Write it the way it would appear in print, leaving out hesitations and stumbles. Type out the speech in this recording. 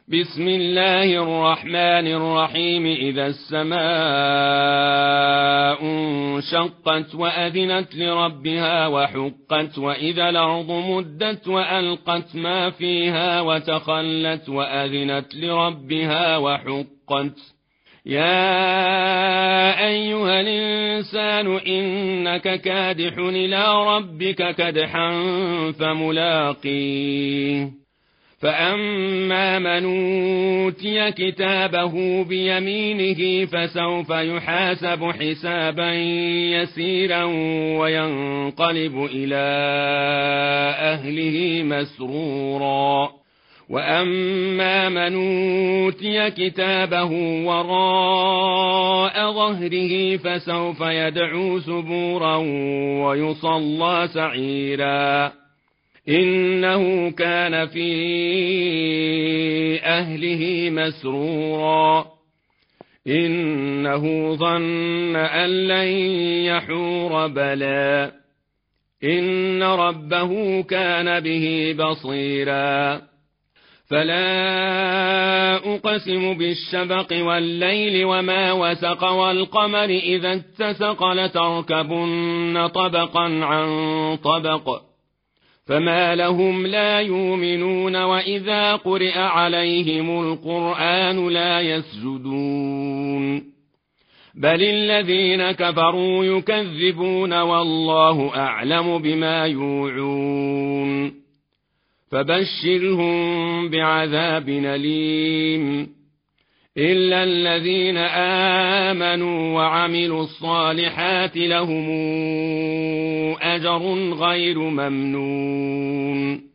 بسم الله الرحمن الرحيم. إذا السماء انشقت وأذنت لربها وحقت وإذا الأرض مدت وألقت ما فيها وتخلت وأذنت لربها وحقت. يا أيها الإنسان إنك كادح إلى ربك كدحا فملاقيه. فأما من أوتي كتابه بيمينه فسوف يحاسب حسابا يسيرا وينقلب إلى أهله مسرورا. وأما من أوتي كتابه وراء ظهره فسوف يدعو ثبورا ويصلى سعيرا. إنه كان في أهله مسرورا. إنه ظن أن لن يحور بلى إن ربه كان به بصيرا. فلا أقسم بالشفق والليل وما وسق والقمر إذا اتسق لتركبن طبقا عن طبق فما لهم لا يؤمنون وإذا قرئ عليهم القرآن لا يسجدون بل الذين كفروا يكذبون والله أعلم بما يوعون. فبشرهم بعذاب أليم إلا الذين آمنوا وعملوا الصالحات لهم أجر غير ممنون.